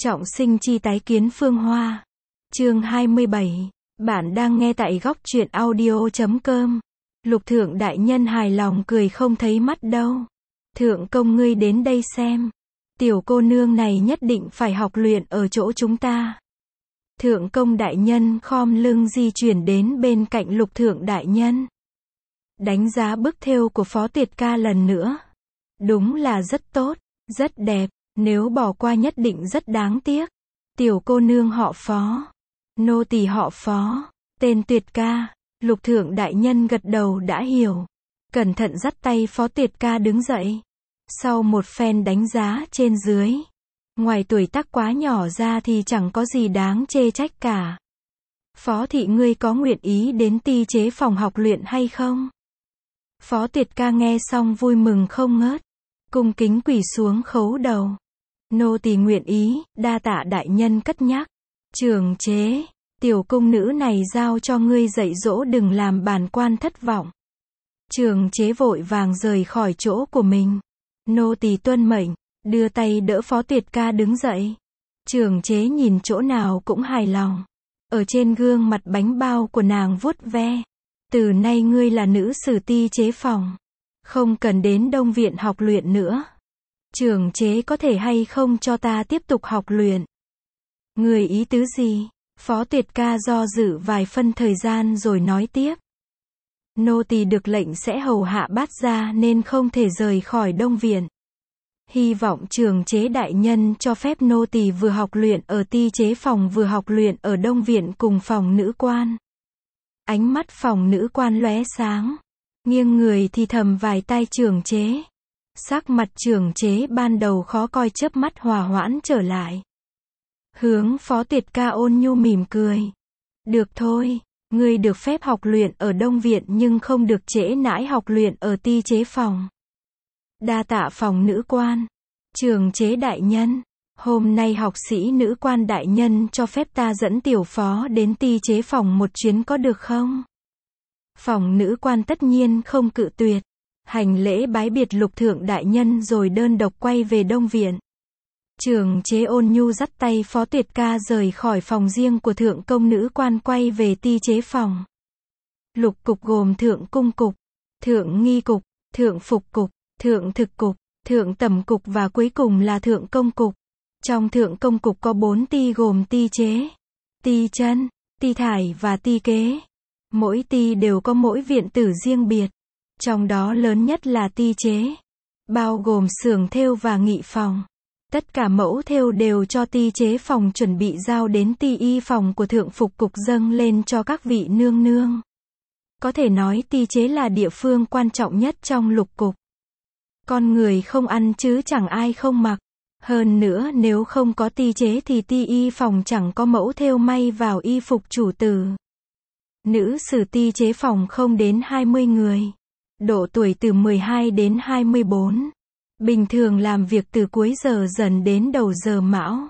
Trọng sinh chi tái kiến Phương Hoa. Chương 27. Bạn đang nghe tại góc truyện audio.com. Lục thượng đại nhân hài lòng cười không thấy mắt đâu. Thượng công ngươi đến đây xem. Tiểu cô nương này nhất định phải học luyện ở chỗ chúng ta. Thượng công đại nhân khom lưng di chuyển đến bên cạnh lục thượng đại nhân. Đánh giá bức thêu của Phó Tuyệt ca lần nữa. Đúng là rất tốt, rất đẹp. Nếu bỏ qua nhất định rất đáng tiếc. Tiểu cô nương họ Phó. Nô tỳ họ Phó. Tên Tuyệt ca. Lục thượng đại nhân gật đầu đã hiểu. Cẩn thận dắt tay Phó Tuyệt ca đứng dậy. Sau một phen đánh giá trên dưới. Ngoài tuổi tác quá nhỏ ra thì chẳng có gì đáng chê trách cả. Phó thị ngươi có nguyện ý đến ti chế phòng học luyện hay không? Phó Tuyệt ca nghe xong vui mừng không ngớt. Cung kính quỳ xuống khấu đầu. Nô tỳ nguyện ý, đa tạ đại nhân cất nhắc. Trường chế, tiểu cung nữ này giao cho ngươi dạy dỗ đừng làm bản quan thất vọng. Trường chế vội vàng rời khỏi chỗ của mình. Nô tỳ tuân mệnh, đưa tay đỡ Phó Tuyệt ca đứng dậy. Trường chế nhìn chỗ nào cũng hài lòng. Ở trên gương mặt bánh bao của nàng vuốt ve. Từ nay ngươi là nữ sử ti chế phòng. Không cần đến Đông Viện học luyện nữa. Trường chế có thể hay không cho ta tiếp tục học luyện? Người ý tứ gì? Phó Tuyệt ca do dự vài phân thời gian rồi nói tiếp. Nô tỳ được lệnh sẽ hầu hạ bát gia nên không thể rời khỏi Đông Viện. Hy vọng trường chế đại nhân cho phép nô tỳ vừa học luyện ở ti chế phòng vừa học luyện ở Đông Viện cùng phòng nữ quan. Ánh mắt phòng nữ quan lóe sáng. Nghiêng người thì thầm vài tai trường chế. Sắc mặt trường chế ban đầu khó coi chớp mắt hòa hoãn trở lại. Hướng Phó Tuyệt ca ôn nhu mỉm cười. Được thôi, ngươi được phép học luyện ở Đông Viện nhưng không được trễ nãi học luyện ở ti chế phòng. Đa tạ phòng nữ quan. Trường chế đại nhân, hôm nay học sĩ nữ quan đại nhân cho phép ta dẫn tiểu phó đến ti chế phòng một chuyến có được không? Phòng nữ quan tất nhiên không cự tuyệt. Hành lễ bái biệt lục thượng đại nhân rồi đơn độc quay về Đông Viện. Trường chế ôn nhu dắt tay Phó Tuyệt ca rời khỏi phòng riêng của thượng công nữ quan quay về ti chế phòng. Lục cục gồm thượng cung cục, thượng nghi cục, thượng phục cục, thượng thực cục, thượng tẩm cục và cuối cùng là thượng công cục. Trong thượng công cục có 4 ti gồm ti chế, ti chân, ti thải và ti kế. Mỗi ti đều có mỗi viện tử riêng biệt. Trong đó lớn nhất là ti chế, bao gồm xưởng thêu và nghị phòng. Tất cả mẫu thêu đều cho ti chế phòng chuẩn bị giao đến ti y phòng của thượng phục cục dâng lên cho các vị nương nương. Có thể nói ti chế là địa phương quan trọng nhất trong lục cục. Con người không ăn chứ chẳng ai không mặc. Hơn nữa nếu không có ti chế thì ti y phòng chẳng có mẫu thêu may vào y phục chủ tử. Nữ sử ti chế phòng không đến 20 người. Độ tuổi từ 12 đến 24. Bình thường làm việc từ cuối giờ dần đến đầu giờ mão.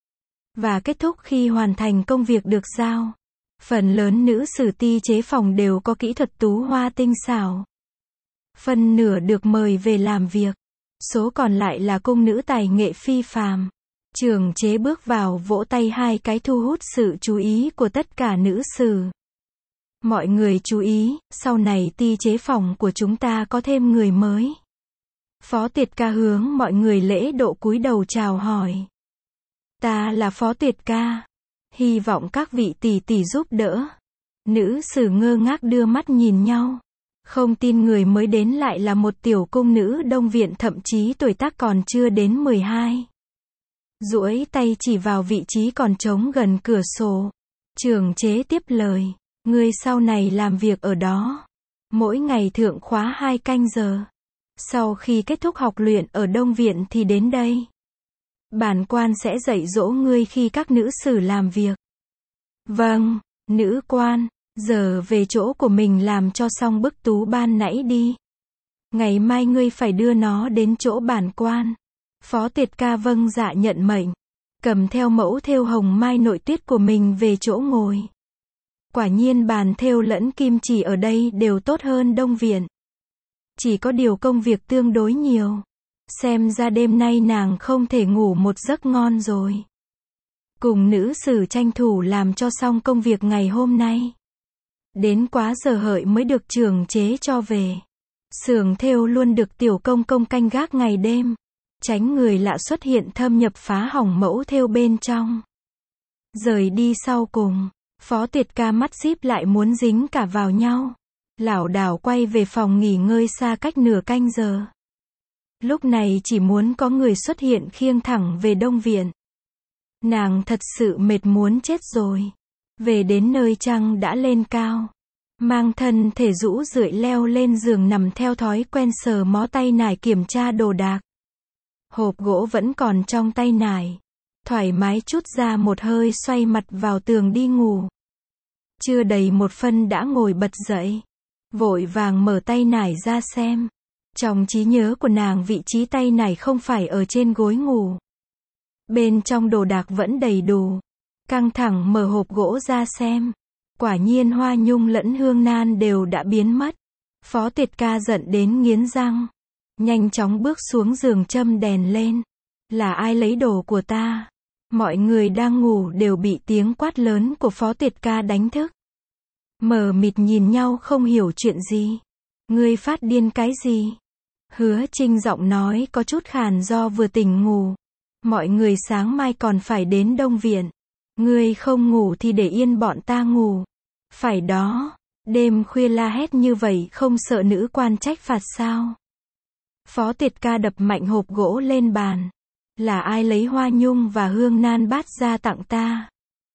Và kết thúc khi hoàn thành công việc được giao. Phần lớn nữ sử ti chế phòng đều có kỹ thuật tú hoa tinh xảo. Phần nửa được mời về làm việc. Số còn lại là cung nữ tài nghệ phi phàm. Trường chế bước vào vỗ tay hai cái thu hút sự chú ý của tất cả nữ sử. Mọi người chú ý, sau này ti chế phòng của chúng ta có thêm người mới. Phó Tuyệt ca hướng mọi người lễ độ cúi đầu chào hỏi. Ta là Phó Tuyệt ca. Hy vọng các vị tỷ tỷ giúp đỡ. Nữ sử ngơ ngác đưa mắt nhìn nhau. Không tin người mới đến lại là một tiểu cung nữ Đông Viện thậm chí tuổi tác còn chưa đến 12. Duỗi tay chỉ vào vị trí còn trống gần cửa sổ. Trường chế tiếp lời. Ngươi sau này làm việc ở đó. Mỗi ngày thượng khóa 2 canh giờ. Sau khi kết thúc học luyện ở Đông Viện thì đến đây. Bản quan sẽ dạy dỗ ngươi khi các nữ sử làm việc. Vâng, nữ quan, giờ về chỗ của mình làm cho xong bức tú ban nãy đi. Ngày mai ngươi phải đưa nó đến chỗ bản quan. Phó Tuyệt ca vâng dạ nhận mệnh. Cầm theo mẫu thêu hồng mai nội tuyết của mình về chỗ ngồi. Quả nhiên bàn thêu lẫn kim chỉ ở đây đều tốt hơn Đông Viện. Chỉ có điều công việc tương đối nhiều. Xem ra đêm nay nàng không thể ngủ một giấc ngon rồi. cùng nữ sử tranh thủ làm cho xong công việc ngày hôm nay. Đến quá giờ hợi mới được trưởng chế cho về. Xưởng thêu luôn được tiểu công công canh gác ngày đêm, tránh người lạ xuất hiện thâm nhập phá hỏng mẫu thêu bên trong. Rời đi sau cùng, Phó Tiệt Ca mắt díp lại muốn dính cả vào nhau. Lảo đảo quay về phòng nghỉ ngơi xa cách nửa canh giờ. Lúc này chỉ muốn có người xuất hiện khiêng thẳng về Đông Viện. Nàng thật sự mệt muốn chết rồi. Về đến nơi trăng đã lên cao. Mang thân thể rũ rượi leo lên giường nằm theo thói quen sờ mó tay nải kiểm tra đồ đạc. Hộp gỗ vẫn còn trong tay nải. Thoải mái chút ra một hơi xoay mặt vào tường đi ngủ. Chưa đầy một phân đã ngồi bật dậy. Vội vàng mở tay nải ra xem. Trong trí nhớ của nàng vị trí tay nải không phải ở trên gối ngủ. Bên trong đồ đạc vẫn đầy đủ. Căng thẳng mở hộp gỗ ra xem. Quả nhiên Hoa Nhung lẫn Hương Nan đều đã biến mất. Phó Tiệt Ca giận đến nghiến răng. Nhanh chóng bước xuống giường châm đèn lên. Là ai lấy đồ của ta? Mọi người đang ngủ đều bị tiếng quát lớn của Phó Tiệt Ca đánh thức. Mờ mịt nhìn nhau không hiểu chuyện gì. Ngươi phát điên cái gì? Hứa Trinh giọng nói có chút khàn do vừa tỉnh ngủ. Mọi người sáng mai còn phải đến Đông Viện. Ngươi không ngủ thì để yên bọn ta ngủ. Phải đó, đêm khuya la hét như vậy không sợ nữ quan trách phạt sao? Phó Tiệt Ca đập mạnh hộp gỗ lên bàn. Là ai lấy Hoa Nhung và Hương Nan bát ra tặng ta?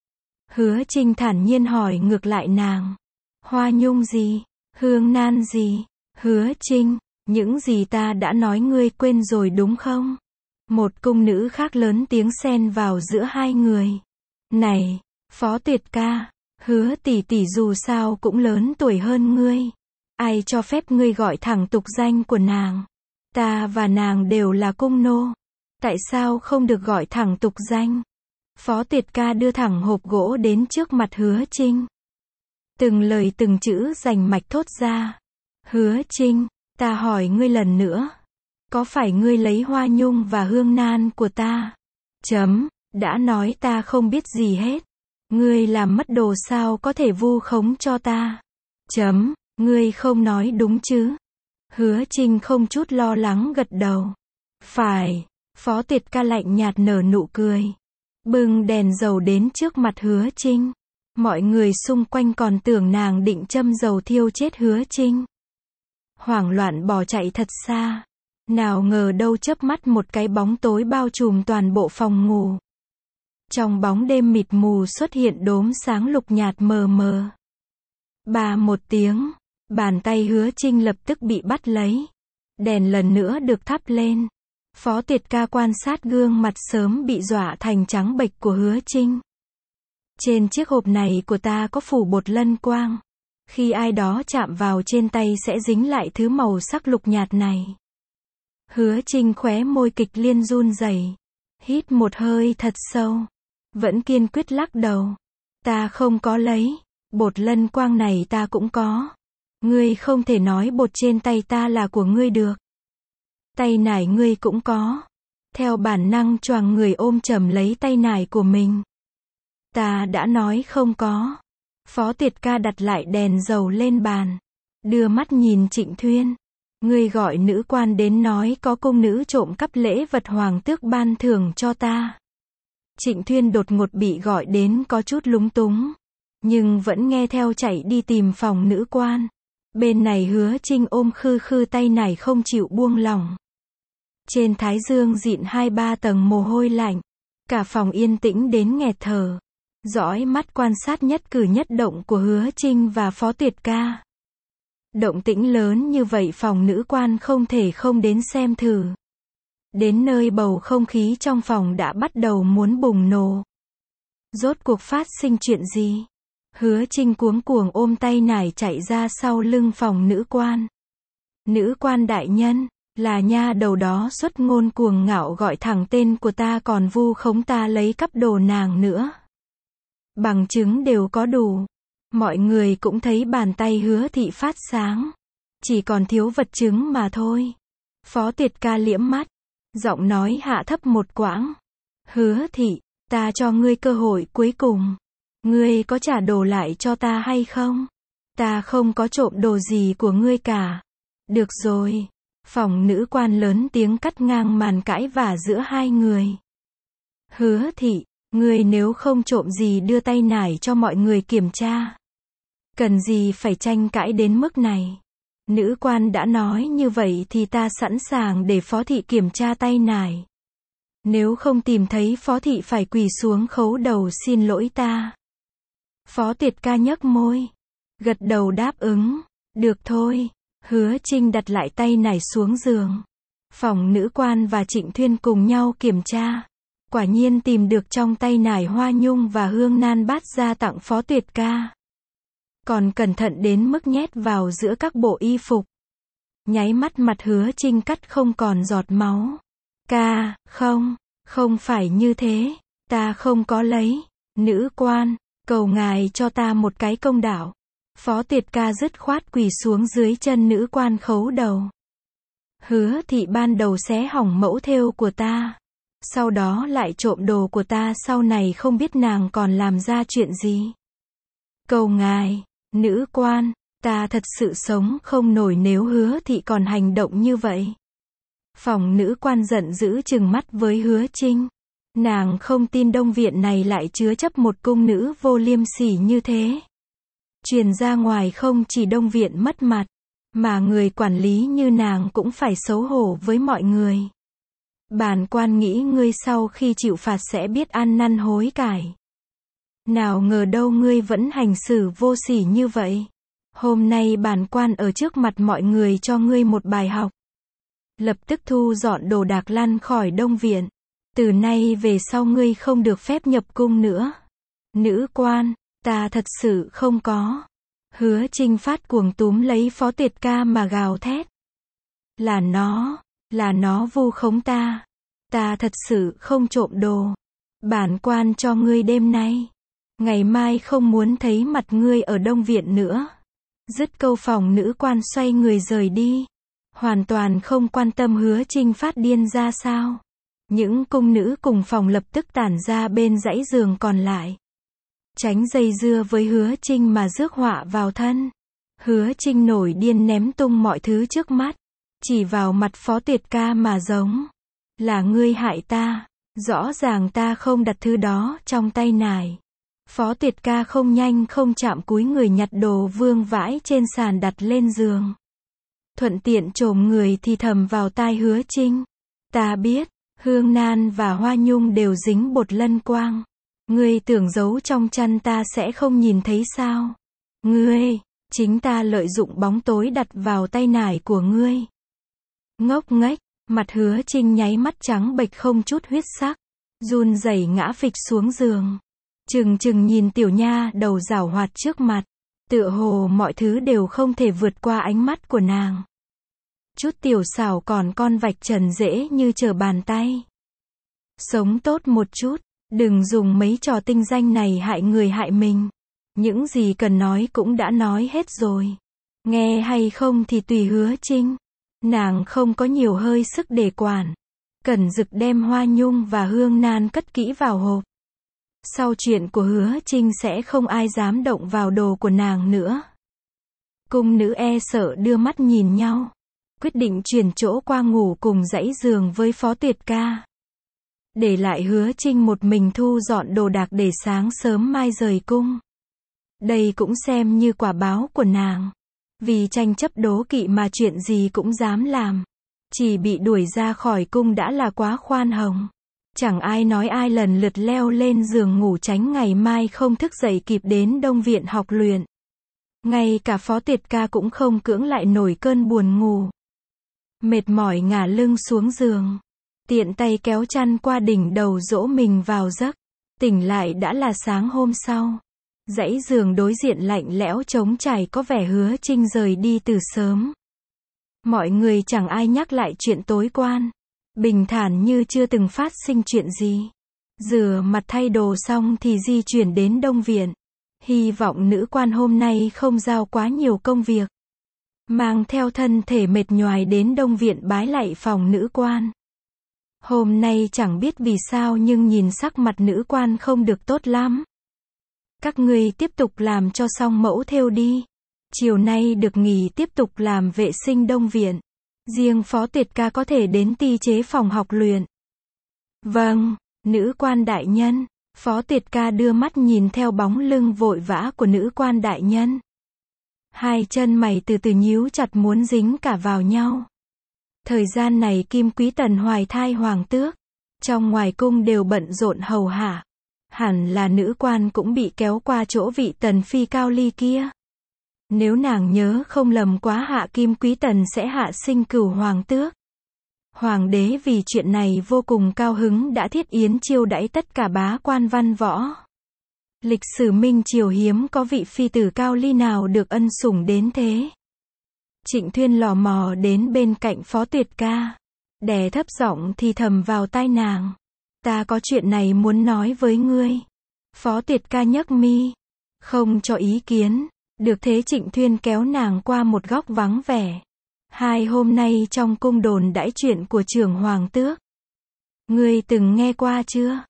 Hứa Trinh thản nhiên hỏi ngược lại nàng. Hoa Nhung gì? Hương Nan gì? Hứa Trinh, những gì ta đã nói ngươi quên rồi đúng không? Một cung nữ khác lớn tiếng xen vào giữa hai người. Này, Phó Tiệt Ca, Hứa tỷ tỷ dù sao cũng lớn tuổi hơn ngươi. Ai cho phép ngươi gọi thẳng tục danh của nàng? Ta và nàng đều là cung nô. Tại sao không được gọi thẳng tục danh? Phó Tiệt Ca đưa thẳng hộp gỗ đến trước mặt Hứa Trinh. Từng lời từng chữ rành mạch thốt ra. Hứa Trinh, ta hỏi ngươi lần nữa. Có phải ngươi lấy Hoa Nhung và Hương Nan của ta? Đã nói ta không biết gì hết. Ngươi làm mất đồ sao có thể vu khống cho ta? Ngươi không nói đúng chứ? Hứa Trinh không chút lo lắng gật đầu. Phải. Phó Tiệt Ca lạnh nhạt nở nụ cười. Bưng đèn dầu đến trước mặt Hứa Trinh. Mọi người xung quanh còn tưởng nàng định châm dầu thiêu chết Hứa Trinh. Hoảng loạn bỏ chạy thật xa. Nào ngờ đâu chớp mắt một cái bóng tối bao trùm toàn bộ phòng ngủ. Trong bóng đêm mịt mù xuất hiện đốm sáng lục nhạt mờ mờ. Bà một tiếng, bàn tay Hứa Trinh lập tức bị bắt lấy. Đèn lần nữa được thắp lên. Phó Tiệt Ca quan sát gương mặt sớm bị dọa thành trắng bệch của Hứa Trinh. Trên chiếc hộp này của ta có phủ bột lân quang. Khi ai đó chạm vào trên tay sẽ dính lại thứ màu sắc lục nhạt này. Hứa Trinh khóe môi kịch liên run rẩy, hít một hơi thật sâu, vẫn kiên quyết lắc đầu. Ta không có lấy, bột lân quang này ta cũng có. Ngươi không thể nói bột trên tay ta là của ngươi được. Tay nải ngươi cũng có. Theo bản năng choàng người ôm chầm lấy tay nải của mình. Ta đã nói không có. Phó Tiệt Ca đặt lại đèn dầu lên bàn. Đưa mắt nhìn Trịnh Thuyên. Ngươi gọi nữ quan đến nói có cung nữ trộm cắp lễ vật hoàng tước ban thưởng cho ta. Trịnh Thuyên đột ngột bị gọi đến có chút lúng túng. Nhưng vẫn nghe theo chạy đi tìm phòng nữ quan. Bên này Hứa Trinh ôm khư khư tay nải không chịu buông lỏng. Trên thái dương dịn 2-3 tầng mồ hôi lạnh. Cả phòng yên tĩnh đến nghẹt thở. Dõi mắt quan sát nhất cử nhất động của Hứa Trinh và Phó Tiệt Ca. Động tĩnh lớn như vậy phòng nữ quan không thể không đến xem thử. Đến nơi bầu không khí trong phòng đã bắt đầu muốn bùng nổ. Rốt cuộc phát sinh chuyện gì? Hứa Trinh cuống cuồng ôm tay nải chạy ra sau lưng phòng nữ quan. Nữ quan đại nhân, là nha đầu đó xuất ngôn cuồng ngạo gọi thẳng tên của ta còn vu khống ta lấy cắp đồ nàng nữa. Bằng chứng đều có đủ. Mọi người cũng thấy bàn tay Hứa thị phát sáng. Chỉ còn thiếu vật chứng mà thôi. Phó Tiệt Ca liễm mắt. Giọng nói hạ thấp một quãng. Hứa thị, Ta cho ngươi cơ hội cuối cùng. Ngươi có trả đồ lại cho ta hay không? Ta không có trộm đồ gì của ngươi cả. Được rồi. Phòng nữ quan lớn tiếng cắt ngang màn cãi vã giữa hai người. Hứa Thị, ngươi nếu không trộm gì đưa tay nải cho mọi người kiểm tra. Cần gì phải tranh cãi đến mức này? Nữ quan đã nói như vậy thì ta sẵn sàng để Phó Thị kiểm tra tay nải. Nếu không tìm thấy Phó Thị phải quỳ xuống khấu đầu xin lỗi ta. Phó Tuyệt Ca nhếch môi, gật đầu đáp ứng. Được thôi. Hứa Trinh đặt lại tay nải xuống giường. Phòng nữ quan và Trịnh Thuyên cùng nhau kiểm tra. Quả nhiên tìm được trong tay nải hoa nhung và hương nan bát ra tặng Phó Tuyệt Ca. Còn cẩn thận đến mức nhét vào giữa các bộ y phục. Nháy mắt mặt Hứa Trinh cắt không còn giọt máu. Ca, không phải như thế. Ta không có lấy. Nữ quan, cầu ngài cho ta một cái công đạo. Phó Tuyệt Ca dứt khoát quỳ xuống dưới chân nữ quan khấu đầu. Hứa Thị ban đầu xé hỏng mẫu thêu của ta. Sau đó lại trộm đồ của ta, sau này không biết nàng còn làm ra chuyện gì. Cầu ngài, nữ quan, ta thật sự sống không nổi nếu Hứa Thị còn hành động như vậy. Phòng nữ quan giận dữ trừng mắt với Hứa Trinh. Nàng không tin Đông Viện này lại chứa chấp một cung nữ vô liêm sỉ như thế. Truyền ra ngoài không chỉ Đông Viện mất mặt, mà người quản lý như nàng cũng phải xấu hổ với mọi người. Bản quan nghĩ ngươi sau khi chịu phạt sẽ biết ăn năn hối cải. Nào ngờ đâu ngươi vẫn hành xử vô sỉ như vậy. Hôm nay bản quan ở trước mặt mọi người cho ngươi một bài học. Lập tức thu dọn đồ đạc lăn khỏi Đông Viện. Từ nay về sau ngươi không được phép nhập cung nữa. Nữ quan, ta thật sự không có. Hứa Trinh phát cuồng túm lấy Phó Tuyệt Ca mà gào thét. Là nó vu khống ta. Ta thật sự không trộm đồ. Bản quan cho ngươi đêm nay. Ngày mai không muốn thấy mặt ngươi ở Đông Viện nữa. Dứt câu phòng nữ quan xoay người rời đi. Hoàn toàn không quan tâm Hứa Trinh phát điên ra sao. Những cung nữ cùng phòng lập tức tản ra bên dãy giường còn lại. Tránh dây dưa với Hứa Trinh mà rước họa vào thân. Hứa Trinh nổi điên ném tung mọi thứ trước mắt. Chỉ vào mặt Phó Tuyệt Ca mà giống. Là ngươi hại ta. Rõ ràng ta không đặt thứ đó trong tay nải. Phó Tuyệt Ca không nhanh không chậm cúi người nhặt đồ vương vãi trên sàn đặt lên giường. Thuận tiện chồm người thì thầm vào tai Hứa Trinh. Ta biết, hương nan và hoa nhung đều dính bột lân quang. Ngươi tưởng giấu trong chăn ta sẽ không nhìn thấy sao? Chính ta lợi dụng bóng tối đặt vào tay nải của ngươi. Ngốc nghếch, mặt Hứa Trinh nháy mắt trắng bệch không chút huyết sắc. Run rẩy ngã phịch xuống giường. Trừng nhìn tiểu nha đầu giảo hoạt trước mặt. Tựa hồ mọi thứ đều không thể vượt qua ánh mắt của nàng. Chút tiểu xảo còn con vạch trần dễ như trở bàn tay. Sống tốt một chút. Đừng dùng mấy trò tinh danh này hại người hại mình. Những gì cần nói cũng đã nói hết rồi. Nghe hay không thì tùy Hứa Trinh. Nàng không có nhiều hơi sức để quản. Cẩn Dực đem hoa nhung và hương nan cất kỹ vào hộp. Sau chuyện của Hứa Trinh sẽ không ai dám động vào đồ của nàng nữa. Cung nữ e sợ đưa mắt nhìn nhau. Quyết định chuyển chỗ qua ngủ cùng dãy giường với Phó Tuyệt Ca. Để lại Hứa Trinh một mình thu dọn đồ đạc để sáng sớm mai rời cung. Đây cũng xem như quả báo của nàng. Vì tranh chấp đố kỵ mà chuyện gì cũng dám làm. Chỉ bị đuổi ra khỏi cung đã là quá khoan hồng. Chẳng ai nói ai lần lượt leo lên giường ngủ tránh ngày mai không thức dậy kịp đến Đông Viện học luyện. Ngay cả Phó Tuyệt Ca cũng không cưỡng lại nổi cơn buồn ngủ. Mệt mỏi ngả lưng xuống giường. Tiện tay kéo chăn qua đỉnh đầu dỗ mình vào giấc. Tỉnh lại đã là sáng hôm sau. Dãy giường đối diện lạnh lẽo trống trải có vẻ Hứa Trinh rời đi từ sớm. Mọi người chẳng ai nhắc lại chuyện tối quan. Bình thản như chưa từng phát sinh chuyện gì. Rửa mặt thay đồ xong thì di chuyển đến Đông Viện. Hy vọng nữ quan hôm nay không giao quá nhiều công việc. Mang theo thân thể mệt nhoài đến Đông Viện bái lạy phòng nữ quan. Hôm nay chẳng biết vì sao nhưng nhìn sắc mặt nữ quan không được tốt lắm. Các ngươi tiếp tục làm cho xong mẫu thêu đi. Chiều nay được nghỉ tiếp tục làm vệ sinh đông viện. Riêng Phó Tuyệt ca có thể đến ti chế phòng học luyện. Vâng, nữ quan đại nhân. Phó Tuyệt ca đưa mắt nhìn theo bóng lưng vội vã của nữ quan đại nhân. Hai chân mày từ từ nhíu chặt muốn dính cả vào nhau. Thời gian này Kim Quý Tần hoài thai hoàng tước. Trong ngoài cung đều bận rộn hầu hạ. Hẳn là nữ quan cũng bị kéo qua chỗ vị tần phi Cao Ly kia. Nếu nàng nhớ không lầm quá hạ Kim Quý Tần sẽ hạ sinh cửu hoàng tước. Hoàng đế vì chuyện này vô cùng cao hứng đã thiết yến chiêu đãi tất cả bá quan văn võ. Lịch sử Minh Triều hiếm có vị phi tử Cao Ly nào được ân sủng đến thế. Trịnh Thuyên lò mò đến bên cạnh Phó Tuyệt ca. Đè thấp giọng thì thầm vào tai nàng. Ta có chuyện này muốn nói với ngươi. Phó Tuyệt ca nhấc mi. Không cho ý kiến. Được thế Trịnh Thuyên kéo nàng qua một góc vắng vẻ. Hai hôm nay trong cung đồn đãi chuyện của trưởng hoàng tước. Ngươi từng nghe qua chưa?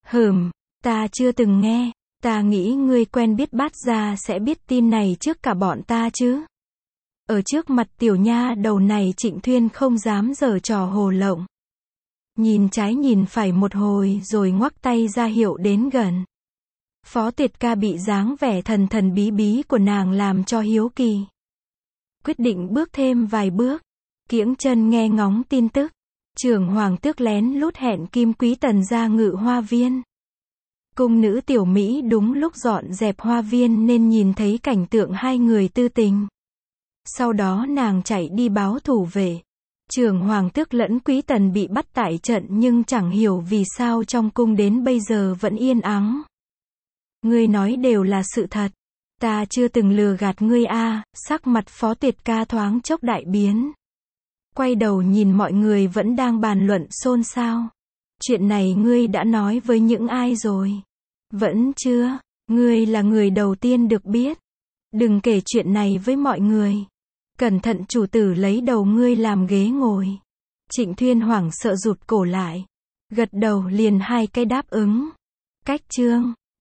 Ta chưa từng nghe. Ta nghĩ ngươi quen biết Bát gia sẽ biết tin này trước cả bọn ta chứ. Ở trước mặt tiểu nha đầu này Trịnh Thuyên không dám giở trò hồ lộng. Nhìn trái nhìn phải một hồi rồi ngoắc tay ra hiệu đến gần. Phó Tuyệt ca bị dáng vẻ thần thần bí bí của nàng làm cho hiếu kỳ. Quyết định bước thêm vài bước. Kiễng chân nghe ngóng tin tức. Trưởng hoàng tước lén lút hẹn Kim Quý Tần ra ngự hoa viên. Cung nữ tiểu Mỹ đúng lúc dọn dẹp hoa viên nên nhìn thấy cảnh tượng hai người tư tình. Sau đó nàng chạy đi báo thủ về. Trưởng hoàng tước lẫn Quý Tần bị bắt tại trận nhưng chẳng hiểu vì sao trong cung đến bây giờ vẫn yên ắng. Ngươi nói đều là sự thật. Ta chưa từng lừa gạt ngươi a. Sắc mặt Phó Tuyệt ca thoáng chốc đại biến. Quay đầu nhìn mọi người vẫn đang bàn luận xôn xao. Chuyện này ngươi đã nói với những ai rồi? Vẫn chưa. Ngươi là người đầu tiên được biết. Đừng kể chuyện này với mọi người. Cẩn thận chủ tử lấy đầu ngươi làm ghế ngồi. Trịnh Thuyên hoảng sợ rụt cổ lại. Gật đầu liền hai cái đáp ứng. Cách chương